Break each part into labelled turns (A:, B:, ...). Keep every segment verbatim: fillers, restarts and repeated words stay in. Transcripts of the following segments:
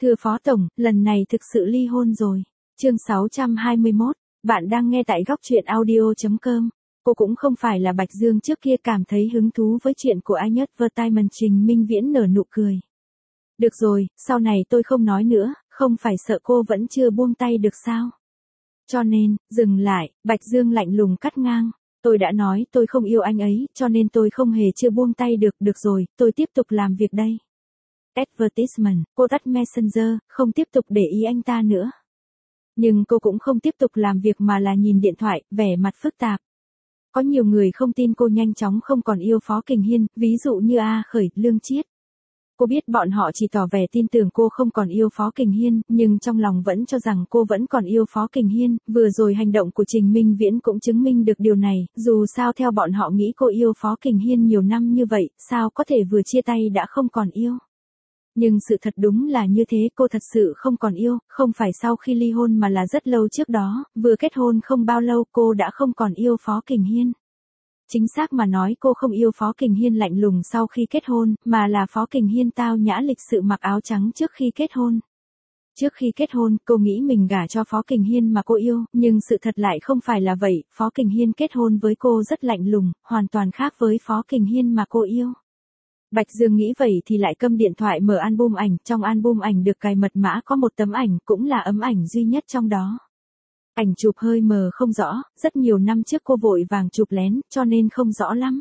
A: Thưa Phó Tổng, lần này thực sự ly hôn rồi. Chương sáu trăm hai mươi mốt, bạn đang nghe tại góc truyện audio chấm com. Cô cũng không phải là Bạch Dương trước kia cảm thấy hứng thú với chuyện của Anh Advertisement. Trình Minh Viễn nở nụ cười. Được rồi, sau này tôi không nói nữa, không phải sợ cô vẫn chưa buông tay được sao? Cho nên, dừng lại, Bạch Dương lạnh lùng cắt ngang. Tôi đã nói tôi không yêu anh ấy, cho nên tôi không hề chưa buông tay được. Được rồi, tôi tiếp tục làm việc đây. Advertisement, cô tắt Messenger, không tiếp tục để ý anh ta nữa. Nhưng cô cũng không tiếp tục làm việc mà là nhìn điện thoại, vẻ mặt phức tạp. Có nhiều người không tin cô nhanh chóng không còn yêu Phó Kình Hiên, ví dụ như A Khởi, Lương Chiết. Cô biết bọn họ chỉ tỏ vẻ tin tưởng cô không còn yêu Phó Kình Hiên, nhưng trong lòng vẫn cho rằng cô vẫn còn yêu Phó Kình Hiên. Vừa rồi hành động của Trình Minh Viễn cũng chứng minh được điều này, dù sao theo bọn họ nghĩ cô yêu Phó Kình Hiên nhiều năm như vậy, sao có thể vừa chia tay đã không còn yêu. Nhưng sự thật đúng là như thế, cô thật sự không còn yêu, không phải sau khi ly hôn mà là rất lâu trước đó, vừa kết hôn không bao lâu cô đã không còn yêu Phó Kình Hiên. Chính xác mà nói cô không yêu Phó Kình Hiên lạnh lùng sau khi kết hôn, mà là Phó Kình Hiên tao nhã lịch sự mặc áo trắng trước khi kết hôn. Trước khi kết hôn, cô nghĩ mình gả cho Phó Kình Hiên mà cô yêu, nhưng sự thật lại không phải là vậy, Phó Kình Hiên kết hôn với cô rất lạnh lùng, hoàn toàn khác với Phó Kình Hiên mà cô yêu. Bạch Dương nghĩ vậy thì lại câm điện thoại mở album ảnh, trong album ảnh được cài mật mã có một tấm ảnh cũng là ấm ảnh duy nhất trong đó. Ảnh chụp hơi mờ không rõ, rất nhiều năm trước cô vội vàng chụp lén, cho nên không rõ lắm.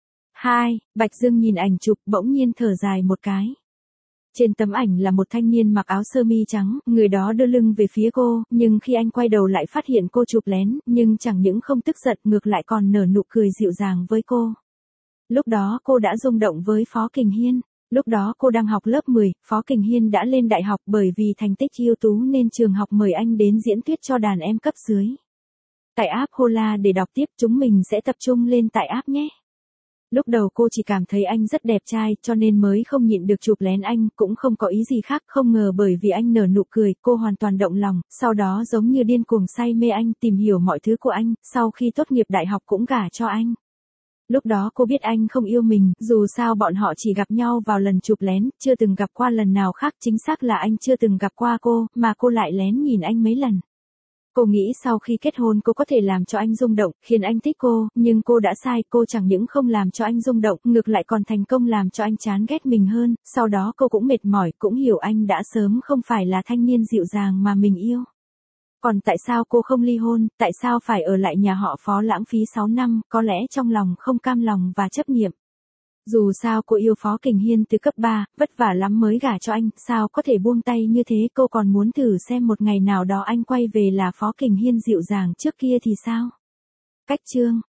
A: Hai, Bạch Dương nhìn ảnh chụp bỗng nhiên thở dài một cái. Trên tấm ảnh là một thanh niên mặc áo sơ mi trắng, người đó đưa lưng về phía cô, nhưng khi anh quay đầu lại phát hiện cô chụp lén, nhưng chẳng những không tức giận ngược lại còn nở nụ cười dịu dàng với cô. Lúc đó cô đã rung động với Phó Kình Hiên. Lúc đó cô đang học lớp mười, Phó Kình Hiên đã lên đại học bởi vì thành tích ưu tú nên trường học mời anh đến diễn thuyết cho đàn em cấp dưới. Tại app Hola để đọc tiếp, chúng mình sẽ tập trung lên tại app nhé. Lúc đầu cô chỉ cảm thấy anh rất đẹp trai cho nên mới không nhịn được chụp lén anh, cũng không có ý gì khác, không ngờ bởi vì anh nở nụ cười, cô hoàn toàn động lòng, sau đó giống như điên cuồng say mê anh, tìm hiểu mọi thứ của anh, sau khi tốt nghiệp đại học cũng gả cho anh. Lúc đó cô biết anh không yêu mình, dù sao bọn họ chỉ gặp nhau vào lần chụp lén, chưa từng gặp qua lần nào khác, chính xác là anh chưa từng gặp qua cô, mà cô lại lén nhìn anh mấy lần. Cô nghĩ sau khi kết hôn cô có thể làm cho anh rung động, khiến anh thích cô, nhưng cô đã sai, cô chẳng những không làm cho anh rung động, ngược lại còn thành công làm cho anh chán ghét mình hơn, sau đó cô cũng mệt mỏi, cũng hiểu anh đã sớm không phải là thanh niên dịu dàng mà mình yêu. Còn tại sao cô không ly hôn, tại sao phải ở lại nhà họ Phó lãng phí sáu năm, có lẽ trong lòng không cam lòng và chấp niệm. Dù sao cô yêu Phó Kình Hiên từ cấp ba, vất vả lắm mới gả cho anh, sao có thể buông tay như thế, cô còn muốn thử xem một ngày nào đó anh quay về là Phó Kình Hiên dịu dàng trước kia thì sao. Cách chương